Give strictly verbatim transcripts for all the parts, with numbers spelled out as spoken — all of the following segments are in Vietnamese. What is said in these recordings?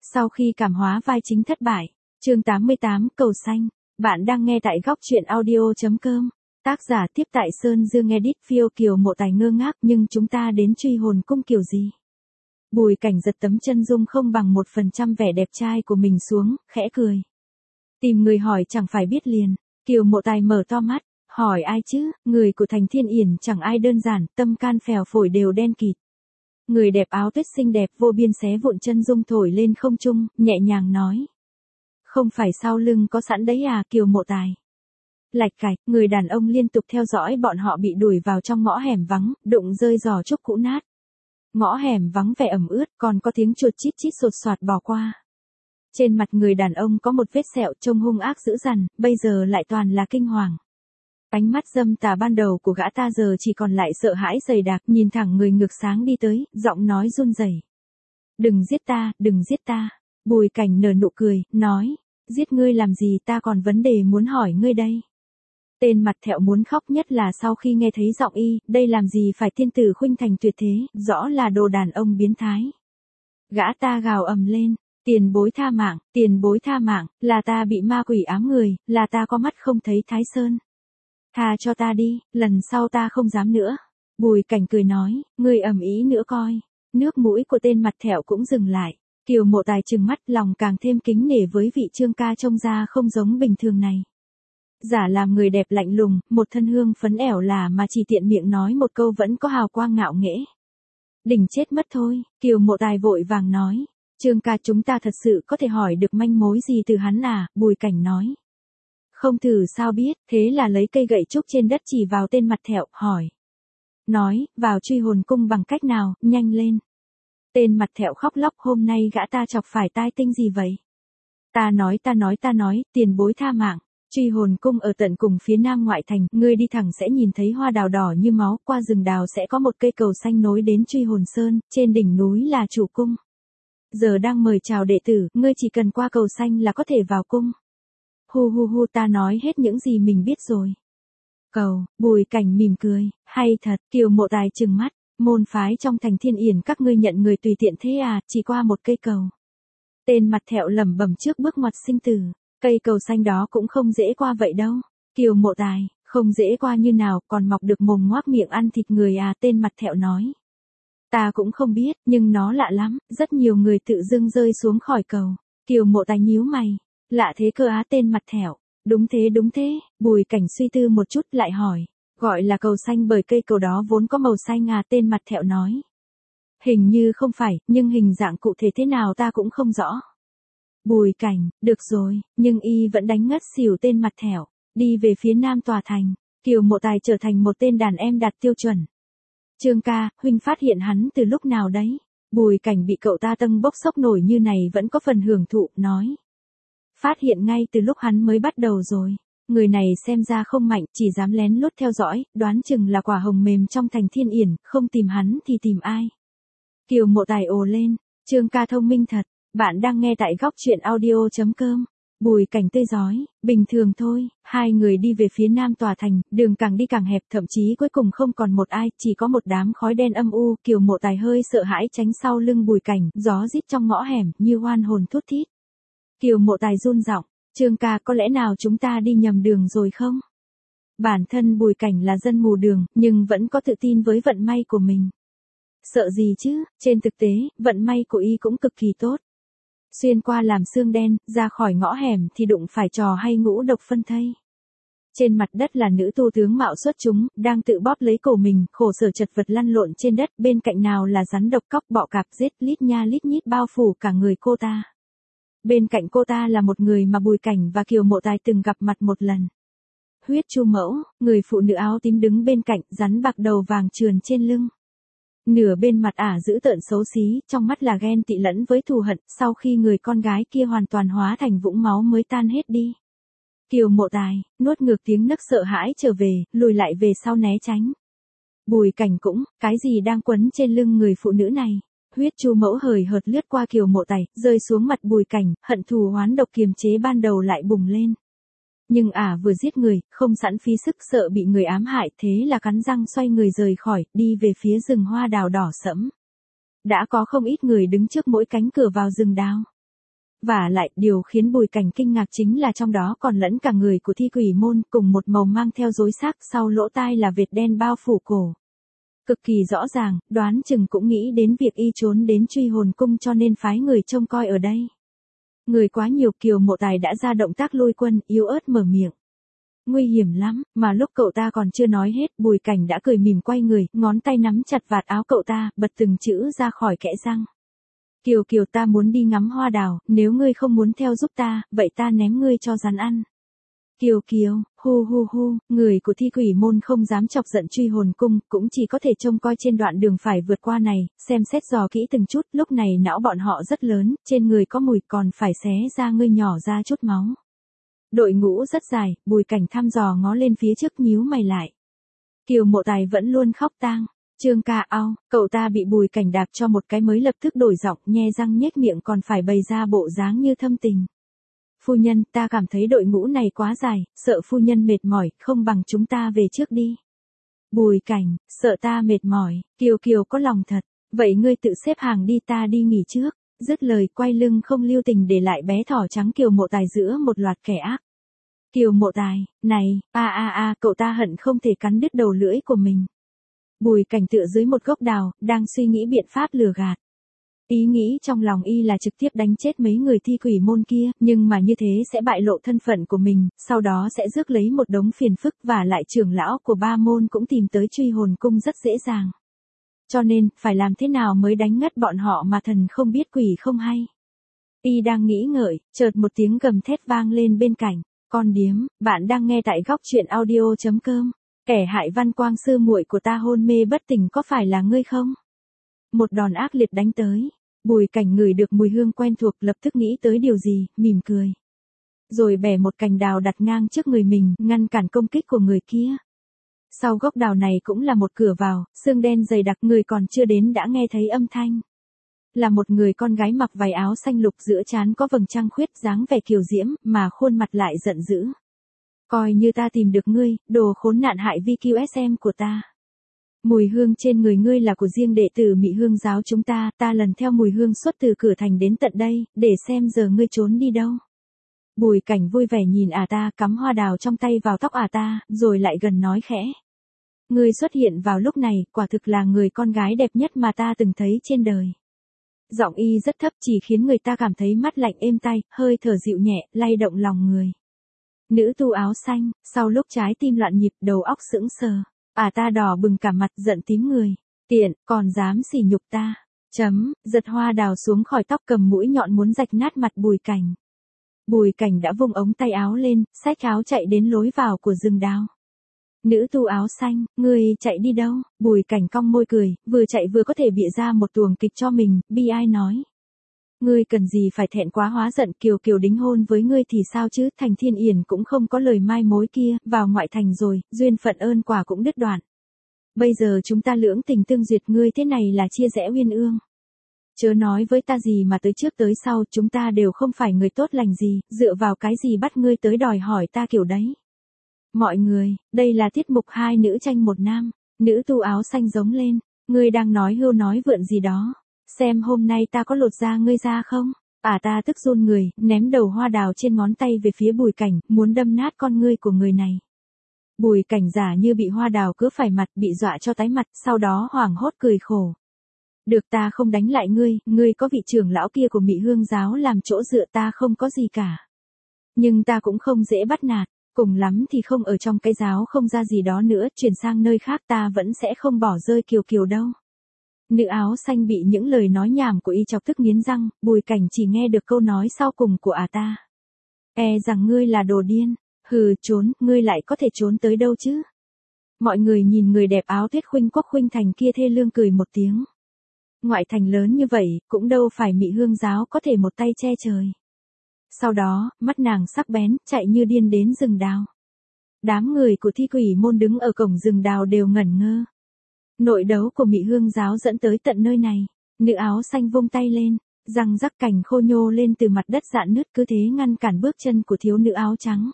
Sau khi cảm hóa vai chính thất bại, chương tám mươi tám, cầu xanh, bạn đang nghe tại góc truyện audio.com. Tác giả tiếp tại Sơn Dương edit phiêu Kiều Mộ Tài ngơ ngác nhưng chúng ta đến truy hồn cung kiểu gì? Bùi Cảnh giật tấm chân dung không bằng một phần trăm vẻ đẹp trai của mình xuống, khẽ cười. Tìm người hỏi chẳng phải biết liền. Kiều Mộ Tài mở to mắt, hỏi ai chứ, người của Thành Thiên Yển chẳng ai đơn giản, tâm can phèo phổi đều đen kịt. Người đẹp áo tuyết xinh đẹp vô biên xé vụn chân dung thổi lên không trung, nhẹ nhàng nói. Không phải sau lưng có sẵn đấy à, Kiều Mộ Tài. Lạch cạch, người đàn ông liên tục theo dõi bọn họ bị đuổi vào trong ngõ hẻm vắng, đụng rơi giò trúc cũ nát. Ngõ hẻm vắng vẻ ẩm ướt, còn có tiếng chuột chít chít sột soạt bò qua. Trên mặt người đàn ông có một vết sẹo trông hung ác dữ dằn, bây giờ lại toàn là kinh hoàng. Ánh mắt dâm tà ban đầu của gã ta giờ chỉ còn lại sợ hãi dày đặc, nhìn thẳng người ngược sáng đi tới, giọng nói run rẩy. Đừng giết ta, đừng giết ta. Bùi Cảnh nở nụ cười, nói, giết ngươi làm gì, ta còn vấn đề muốn hỏi ngươi đây. Tên mặt thẹo muốn khóc nhất là sau khi nghe thấy giọng y, đây làm gì phải tiên tử khuynh thành tuyệt thế, rõ là đồ đàn ông biến thái. Gã ta gào ầm lên, tiền bối tha mạng, tiền bối tha mạng, là ta bị ma quỷ ám người, là ta có mắt không thấy Thái Sơn. Tha cho ta đi, lần sau ta không dám nữa. Bùi Cảnh cười nói, ngươi ầm ĩ nữa coi. Nước mũi của tên mặt thẹo cũng dừng lại. Kiều Mộ Tài trừng mắt, lòng càng thêm kính nể với vị Trương ca trông ra không giống bình thường này. Giả làm người đẹp lạnh lùng, một thân hương phấn ẻo là mà chỉ tiện miệng nói một câu vẫn có hào quang ngạo nghễ. Đỉnh chết mất thôi, Kiều Mộ Tài vội vàng nói. Trương ca, chúng ta thật sự có thể hỏi được manh mối gì từ hắn à, Bùi Cảnh nói. Không thử sao biết, thế là lấy cây gậy trúc trên đất chỉ vào tên mặt thẹo, hỏi. Nói, vào truy hồn cung bằng cách nào, nhanh lên. Tên mặt thẹo khóc lóc, hôm nay gã ta chọc phải tai tinh gì vậy? Ta nói ta nói ta nói, tiền bối tha mạng. Truy hồn cung ở tận cùng phía nam ngoại thành, ngươi đi thẳng sẽ nhìn thấy hoa đào đỏ như máu, qua rừng đào sẽ có một cây cầu xanh nối đến truy hồn sơn, trên đỉnh núi là chủ cung. Giờ đang mời chào đệ tử, ngươi chỉ cần qua cầu xanh là có thể vào cung. Hu hu hu, ta nói hết những gì mình biết rồi. Cầu, Bùi Cảnh mỉm cười, hay thật, Kiều Mộ Tài trừng mắt, môn phái trong Thành Thiên Yển các ngươi nhận người tùy tiện thế à, chỉ qua một cây cầu. Tên mặt thẹo lẩm bẩm trước bước ngoặt sinh tử, cây cầu xanh đó cũng không dễ qua vậy đâu. Kiều Mộ Tài, không dễ qua như nào, còn mọc được mồm ngoác miệng ăn thịt người à, tên mặt thẹo nói. Ta cũng không biết, nhưng nó lạ lắm, rất nhiều người tự dưng rơi xuống khỏi cầu. Kiều Mộ Tài nhíu mày. Lạ thế cơ á, tên mặt thẹo. Đúng thế đúng thế, Bùi Cảnh suy tư một chút lại hỏi. Gọi là cầu xanh bởi cây cầu đó vốn có màu xanh à, tên mặt thẹo nói. Hình như không phải, nhưng hình dạng cụ thể thế nào ta cũng không rõ. Bùi Cảnh, được rồi, nhưng y vẫn đánh ngất xỉu tên mặt thẹo. Đi về phía nam tòa thành, Kiều Mộ Tài trở thành một tên đàn em đạt tiêu chuẩn. Trương ca, huynh phát hiện hắn từ lúc nào đấy? Bùi Cảnh bị cậu ta tâng bốc sốc nổi như này vẫn có phần hưởng thụ, nói. Phát hiện ngay từ lúc hắn mới bắt đầu rồi. Người này xem ra không mạnh, chỉ dám lén lút theo dõi, đoán chừng là quả hồng mềm trong Thành Thiên Yển, không tìm hắn thì tìm ai. Kiều Mộ Tài ồ lên, Trương ca thông minh thật, bạn đang nghe tại góc truyện audio.com. Bùi Cảnh tươi rói, bình thường thôi, hai người đi về phía nam tòa thành, đường càng đi càng hẹp, thậm chí cuối cùng không còn một ai, chỉ có một đám khói đen âm u. Kiều Mộ Tài hơi sợ hãi tránh sau lưng Bùi Cảnh, gió rít trong ngõ hẻm, như oan hồn thút thít. Kiều Mộ Tài run giọng, Trương ca, có lẽ nào chúng ta đi nhầm đường rồi không? Bản thân Bùi Cảnh là dân mù đường, nhưng vẫn có tự tin với vận may của mình. Sợ gì chứ, trên thực tế, vận may của y cũng cực kỳ tốt. Xuyên qua làm xương đen, ra khỏi ngõ hẻm thì đụng phải trò hay ngũ độc phân thây. Trên mặt đất là nữ tu tướng mạo xuất chúng, đang tự bóp lấy cổ mình, khổ sở chật vật lăn lộn trên đất, bên cạnh nào là rắn độc cóc bọ cạp giết lít nha lít nhít bao phủ cả người cô ta. Bên cạnh cô ta là một người mà Bùi Cảnh và Kiều Mộ Tài từng gặp mặt một lần. Huyết Chu Mẫu, người phụ nữ áo tím đứng bên cạnh, rắn bạc đầu vàng trườn trên lưng. Nửa bên mặt ả dữ tợn xấu xí, trong mắt là ghen tị lẫn với thù hận, sau khi người con gái kia hoàn toàn hóa thành vũng máu mới tan hết đi. Kiều Mộ Tài, nuốt ngược tiếng nấc sợ hãi trở về, lùi lại về sau né tránh. Bùi Cảnh cũng, cái gì đang quấn trên lưng người phụ nữ này? Huyết Chu Mẫu hời hợt lướt qua Kiều Mộ Tài, rơi xuống mặt Bùi Cảnh, hận thù oán độc kiềm chế ban đầu lại bùng lên. Nhưng ả à vừa giết người, không sẵn phí sức sợ bị người ám hại, thế là cắn răng xoay người rời khỏi, đi về phía rừng hoa đào đỏ sẫm. Đã có không ít người đứng trước mỗi cánh cửa vào rừng đào. Và lại, điều khiến Bùi Cảnh kinh ngạc chính là trong đó còn lẫn cả người của thi quỷ môn, cùng một màu mang theo rối xác, sau lỗ tai là vệt đen bao phủ cổ. Cực kỳ rõ ràng, đoán chừng cũng nghĩ đến việc y trốn đến truy hồn cung cho nên phái người trông coi ở đây. Người quá nhiều, Kiều Mộ Tài đã ra động tác lôi quân, yếu ớt mở miệng. Nguy hiểm lắm, mà lúc cậu ta còn chưa nói hết, Bùi Cảnh đã cười mỉm quay người, ngón tay nắm chặt vạt áo cậu ta, bật từng chữ ra khỏi kẽ răng. Kiều Kiều, ta muốn đi ngắm hoa đào, nếu ngươi không muốn theo giúp ta, vậy ta ném ngươi cho rắn ăn. Kiều Kiều, hu hu hu, người của thi quỷ môn không dám chọc giận truy hồn cung, cũng chỉ có thể trông coi trên đoạn đường phải vượt qua này, xem xét dò kỹ từng chút, lúc này não bọn họ rất lớn, trên người có mùi, còn phải xé ra ngươi nhỏ ra chút máu. Đội ngũ rất dài, Bùi Cảnh thăm dò ngó lên phía trước, nhíu mày lại. Kiều Mộ Tài vẫn luôn khóc tang. Trương ca ao, cậu ta bị Bùi Cảnh đạp cho một cái mới lập tức đổi giọng, nhe răng nhếch miệng, còn phải bày ra bộ dáng như thâm tình. Phu nhân, ta cảm thấy đội ngũ này quá dài, sợ phu nhân mệt mỏi, không bằng chúng ta về trước đi. Bùi Cảnh, sợ ta mệt mỏi, Kiều Kiều có lòng thật, vậy ngươi tự xếp hàng đi, ta đi nghỉ trước. Dứt lời, quay lưng không lưu tình để lại bé thỏ trắng Kiều Mộ Tài giữa một loạt kẻ ác. Kiều Mộ Tài, này, a a a, cậu ta hận không thể cắn đứt đầu lưỡi của mình. Bùi Cảnh tựa dưới một gốc đào, đang suy nghĩ biện pháp lừa gạt. Ý nghĩ trong lòng y là trực tiếp đánh chết mấy người thi quỷ môn kia, nhưng mà như thế sẽ bại lộ thân phận của mình, sau đó sẽ rước lấy một đống phiền phức, và lại trưởng lão của ba môn cũng tìm tới truy hồn cung rất dễ dàng. Cho nên, phải làm thế nào mới đánh ngất bọn họ mà thần không biết quỷ không hay. Y đang nghĩ ngợi, chợt một tiếng gầm thét vang lên bên cạnh. Con điếm, bạn đang nghe tại góc truyện audio chấm com. Kẻ hại Văn Quang sư muội của ta hôn mê bất tỉnh, có phải là ngươi không? Một đòn ác liệt đánh tới. Bùi Cảnh ngửi được mùi hương quen thuộc, lập tức nghĩ tới điều gì, mỉm cười. Rồi bẻ một cành đào đặt ngang trước người mình, ngăn cản công kích của người kia. Sau gốc đào này cũng là một cửa vào, xương đen dày đặc, người còn chưa đến đã nghe thấy âm thanh. Là một người con gái mặc váy áo xanh lục, giữa trán có vầng trăng khuyết, dáng vẻ kiều diễm, mà khuôn mặt lại giận dữ. Coi như ta tìm được ngươi, đồ khốn nạn hại vi kiu ét em của ta. Mùi hương trên người ngươi là của riêng đệ tử Mị Hương giáo chúng ta, ta lần theo mùi hương xuất từ cửa thành đến tận đây, để xem giờ ngươi trốn đi đâu. Bùi Cảnh vui vẻ nhìn ả ta, cắm hoa đào trong tay vào tóc ả ta, rồi lại gần nói khẽ. Ngươi xuất hiện vào lúc này, quả thực là người con gái đẹp nhất mà ta từng thấy trên đời. Giọng y rất thấp, chỉ khiến người ta cảm thấy mát lạnh êm tai, hơi thở dịu nhẹ, lay động lòng người. Nữ tu áo xanh, sau lúc trái tim loạn nhịp, đầu óc sững sờ. Ả ta đỏ bừng cả mặt, giận tím người. Tiện, còn dám sỉ nhục ta. Chấm, giật hoa đào xuống khỏi tóc, cầm mũi nhọn muốn rạch nát mặt Bùi Cảnh. Bùi Cảnh đã vung ống tay áo lên, xách áo chạy đến lối vào của rừng đào. Nữ tu áo xanh, ngươi chạy đi đâu? Bùi Cảnh cong môi cười, vừa chạy vừa có thể bịa ra một tuồng kịch cho mình, bi ai nói. Ngươi cần gì phải thẹn quá hóa giận, Kiều Kiều đính hôn với ngươi thì sao chứ, Thành Thiên Yển cũng không có lời mai mối kia, vào ngoại thành rồi, duyên phận ơn quả cũng đứt đoạn. Bây giờ chúng ta lưỡng tình tương duyệt, ngươi thế này là chia rẽ uyên ương. Chớ nói với ta gì mà tới trước tới sau, chúng ta đều không phải người tốt lành gì, dựa vào cái gì bắt ngươi tới đòi hỏi ta kiểu đấy. Mọi người, đây là tiết mục hai nữ tranh một nam, nữ tu áo xanh giống lên, ngươi đang nói hưu nói vượn gì đó. Xem hôm nay ta có lột da ngươi ra không? Ả ta tức run người, ném đầu hoa đào trên ngón tay về phía Bùi Cảnh, muốn đâm nát con ngươi của người này. Bùi Cảnh giả như bị hoa đào cứa phải mặt, bị dọa cho tái mặt, sau đó hoảng hốt cười khổ. Được, ta không đánh lại ngươi, ngươi có vị trưởng lão kia của Mị Hương giáo làm chỗ dựa, ta không có gì cả. Nhưng ta cũng không dễ bắt nạt, cùng lắm thì không ở trong cái giáo không ra gì đó nữa, chuyển sang nơi khác, ta vẫn sẽ không bỏ rơi Kiều Kiều đâu. Nữ áo xanh bị những lời nói nhảm của y chọc tức nghiến răng, Bùi Cảnh chỉ nghe được câu nói sau cùng của ả ta. E rằng ngươi là đồ điên, hừ, trốn, ngươi lại có thể trốn tới đâu chứ? Mọi người nhìn người đẹp áo tuyết khuynh quốc khuynh thành kia thê lương cười một tiếng. Ngoại thành lớn như vậy, cũng đâu phải Mị Hương giáo có thể một tay che trời. Sau đó, mắt nàng sắc bén, chạy như điên đến rừng đào. Đám người của thi quỷ môn đứng ở cổng rừng đào đều ngẩn ngơ. Nội đấu của Mị Hương giáo dẫn tới tận nơi này. Nữ áo xanh vung tay lên, răng rắc cành khô nhô lên từ mặt đất rạn nứt, cứ thế ngăn cản bước chân của thiếu nữ áo trắng.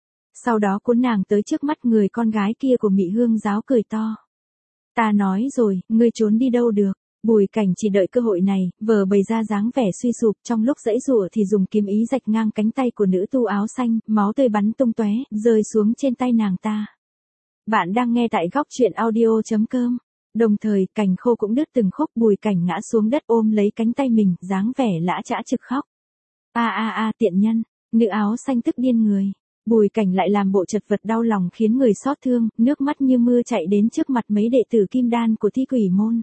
Sau đó cuốn nàng tới trước mắt người con gái kia của Mị Hương giáo, cười to. Ta nói rồi, ngươi trốn đi đâu được, Bùi Cảnh chỉ đợi cơ hội này, vờ bày ra dáng vẻ suy sụp, trong lúc giãy giụa thì dùng kiếm ý rạch ngang cánh tay của nữ tu áo xanh, máu tươi bắn tung tóe, rơi xuống trên tay nàng ta. Bạn đang nghe tại góc truyện audio chấm com. Đồng thời, cành khô cũng đứt từng khúc, Bùi Cảnh ngã xuống đất ôm lấy cánh tay mình, dáng vẻ lã chã trực khóc. A a a tiện nhân, nữ áo xanh tức điên người. Bùi Cảnh lại làm bộ chật vật đau lòng khiến người xót thương, nước mắt như mưa chạy đến trước mặt mấy đệ tử kim đan của Thi Quỷ môn.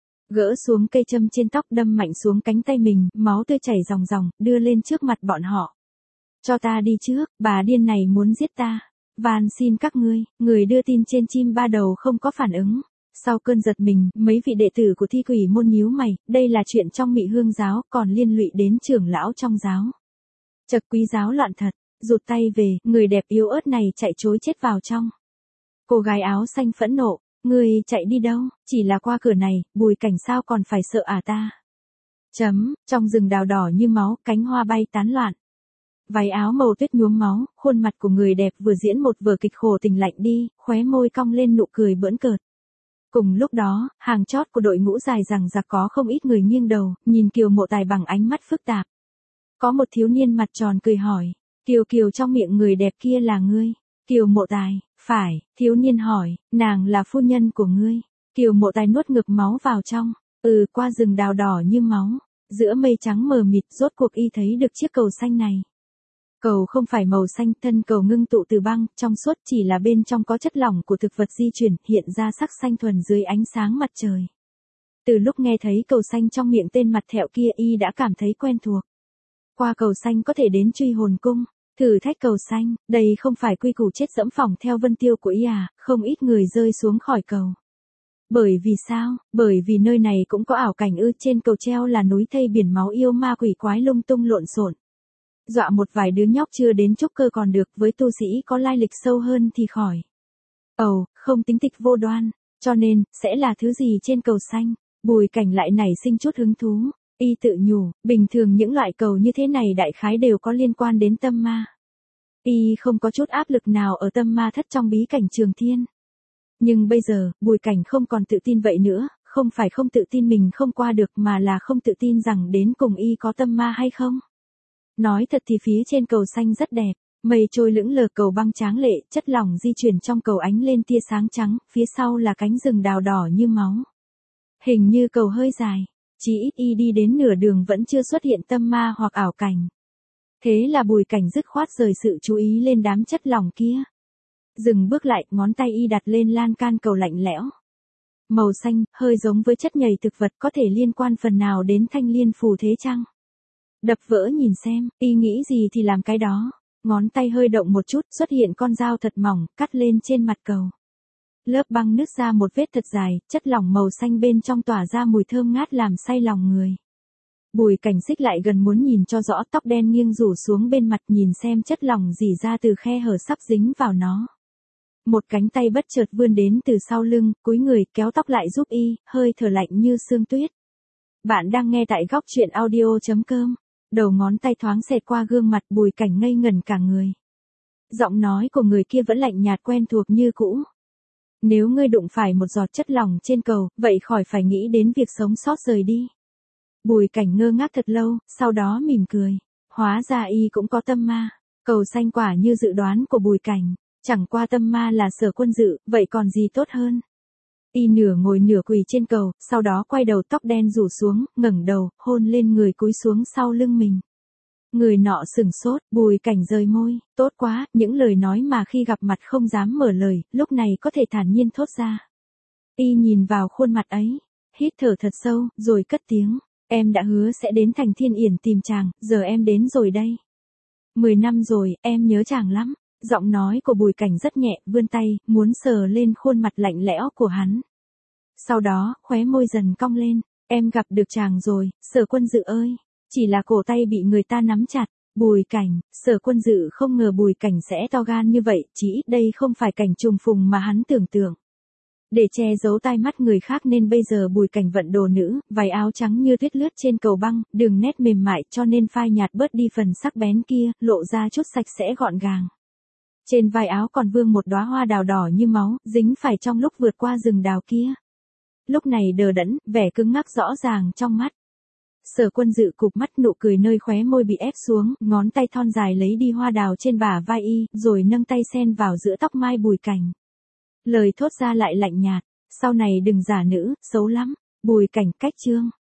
Gỡ xuống cây châm trên tóc đâm mạnh xuống cánh tay mình, máu tươi chảy ròng ròng, đưa lên trước mặt bọn họ. Cho ta đi trước, bà điên này muốn giết ta. Van xin các ngươi, người đưa tin trên chim ba đầu không có phản ứng. Sau cơn giật mình, mấy vị đệ tử của Thi Quỷ môn nhíu mày, đây là chuyện trong Mị Hương giáo, còn liên lụy đến trưởng lão trong giáo. Chật quý giáo loạn thật, rụt tay về, người đẹp yếu ớt này chạy trối chết vào trong. Cô gái áo xanh phẫn nộ, ngươi chạy đi đâu, chỉ là qua cửa này, Bùi Cảnh sao còn phải sợ à ta. Chấm, trong rừng đào đỏ như máu, cánh hoa bay tán loạn. Váy áo màu tuyết nhuốm máu, khuôn mặt của người đẹp vừa diễn một vở kịch khổ tình lạnh đi, khóe môi cong lên nụ cười bỡn cợt. Cùng lúc đó, hàng chót của đội ngũ dài rằng giặc có không ít người nghiêng đầu, nhìn Kiều Mộ Tài bằng ánh mắt phức tạp. Có một thiếu niên mặt tròn cười hỏi, Kiều Kiều trong miệng người đẹp kia là ngươi? Kiều Mộ Tài, phải, thiếu niên hỏi, nàng là phu nhân của ngươi. Kiều Mộ Tài nuốt ngực máu vào trong, ừ qua rừng đào đỏ như máu, giữa mây trắng mờ mịt rốt cuộc y thấy được chiếc cầu xanh này. Cầu không phải màu xanh, thân cầu ngưng tụ từ băng, trong suốt chỉ là bên trong có chất lỏng của thực vật di chuyển, hiện ra sắc xanh thuần dưới ánh sáng mặt trời. Từ lúc nghe thấy cầu xanh trong miệng tên mặt thẹo kia y đã cảm thấy quen thuộc. Qua cầu xanh có thể đến Truy Hồn Cung, thử thách cầu xanh, đây không phải quy củ chết dẫm phỏng theo vân tiêu của y à, không ít người rơi xuống khỏi cầu. Bởi vì sao? Bởi vì nơi này cũng có ảo cảnh ư, trên cầu treo là núi thây biển máu yêu ma quỷ quái lung tung lộn xộn. Dọa một vài đứa nhóc chưa đến trúc cơ còn được, với tu sĩ có lai lịch sâu hơn thì khỏi. Ồ, oh, không tính tịch vô đoan, cho nên, sẽ là thứ gì trên cầu xanh? Bùi Cảnh lại nảy sinh chút hứng thú, y tự nhủ, bình thường những loại cầu như thế này đại khái đều có liên quan đến tâm ma. Y không có chút áp lực nào ở tâm ma thất trong bí cảnh Trường Thiên. Nhưng bây giờ, Bùi Cảnh không còn tự tin vậy nữa, không phải không tự tin mình không qua được mà là không tự tin rằng đến cùng y có tâm ma hay không. Nói thật thì phía trên cầu xanh rất đẹp, mây trôi lững lờ, cầu băng tráng lệ, chất lỏng di chuyển trong cầu ánh lên tia sáng trắng, phía sau là cánh rừng đào đỏ như máu. Hình như cầu hơi dài, chỉ ít y đi đến nửa đường vẫn chưa xuất hiện tâm ma hoặc ảo cảnh. Thế là Bùi Cảnh dứt khoát rời sự chú ý lên đám chất lỏng kia. Dừng bước lại, ngón tay y đặt lên lan can cầu lạnh lẽo. Màu xanh, hơi giống với chất nhầy thực vật, có thể liên quan phần nào đến thanh liên phù thế chăng? Đập vỡ nhìn xem, y nghĩ gì thì làm cái đó. Ngón tay hơi động một chút, xuất hiện con dao thật mỏng, cắt lên trên mặt cầu. Lớp băng nứt ra một vết thật dài, chất lỏng màu xanh bên trong tỏa ra mùi thơm ngát làm say lòng người. Bùi Cảnh xích lại gần muốn nhìn cho rõ, tóc đen nghiêng rủ xuống bên mặt, nhìn xem chất lỏng rỉ ra từ khe hở sắp dính vào nó. Một cánh tay bất chợt vươn đến từ sau lưng, cúi người kéo tóc lại giúp y, hơi thở lạnh như sương tuyết. Bạn đang nghe tại góc truyện audio chấm com. Đầu ngón tay thoáng xẹt qua gương mặt, Bùi Cảnh ngây ngẩn cả người. Giọng nói của người kia vẫn lạnh nhạt quen thuộc như cũ. Nếu ngươi đụng phải một giọt chất lỏng trên cầu, vậy khỏi phải nghĩ đến việc sống sót rời đi. Bùi Cảnh ngơ ngác thật lâu, sau đó mỉm cười. Hóa ra y cũng có tâm ma. Cầu xanh quả như dự đoán của Bùi Cảnh. Chẳng qua tâm ma là Sở Quân Dự, vậy còn gì tốt hơn. Y nửa ngồi nửa quỳ trên cầu, sau đó quay đầu, tóc đen rủ xuống, ngẩng đầu, hôn lên người cúi xuống sau lưng mình. Người nọ sửng sốt, Bùi Cảnh rời môi, tốt quá, những lời nói mà khi gặp mặt không dám mở lời, lúc này có thể thản nhiên thốt ra. Y nhìn vào khuôn mặt ấy, hít thở thật sâu, rồi cất tiếng, em đã hứa sẽ đến thành Thiên Yển tìm chàng, giờ em đến rồi đây. Mười năm rồi, em nhớ chàng lắm. Giọng nói của Bùi Cảnh rất nhẹ, vươn tay, muốn sờ lên khuôn mặt lạnh lẽo của hắn. Sau đó, khóe môi dần cong lên, em gặp được chàng rồi, Sở Quân Dự ơi. Chỉ là cổ tay bị người ta nắm chặt. Bùi Cảnh, Sở Quân Dự không ngờ Bùi Cảnh sẽ to gan như vậy, chỉ ít đây không phải cảnh trùng phùng mà hắn tưởng tượng. Để che giấu tai mắt người khác nên bây giờ Bùi Cảnh vận đồ nữ, váy áo trắng như tuyết lướt trên cầu băng, đường nét mềm mại cho nên phai nhạt bớt đi phần sắc bén kia, lộ ra chút sạch sẽ gọn gàng. Trên vai áo còn vương một đóa hoa đào đỏ như máu, dính phải trong lúc vượt qua rừng đào kia. lúc này đờ đẫn, vẻ cứng ngắc rõ ràng trong mắt. Sở Quân Dự cụp mắt, nụ cười nơi khóe môi bị ép xuống, ngón tay thon dài lấy đi hoa đào trên bả vai y, rồi nâng tay sen vào giữa tóc mai Bùi Cảnh. Lời thốt ra lại lạnh nhạt, sau này đừng giả nữ, xấu lắm. Bùi Cảnh cách chương.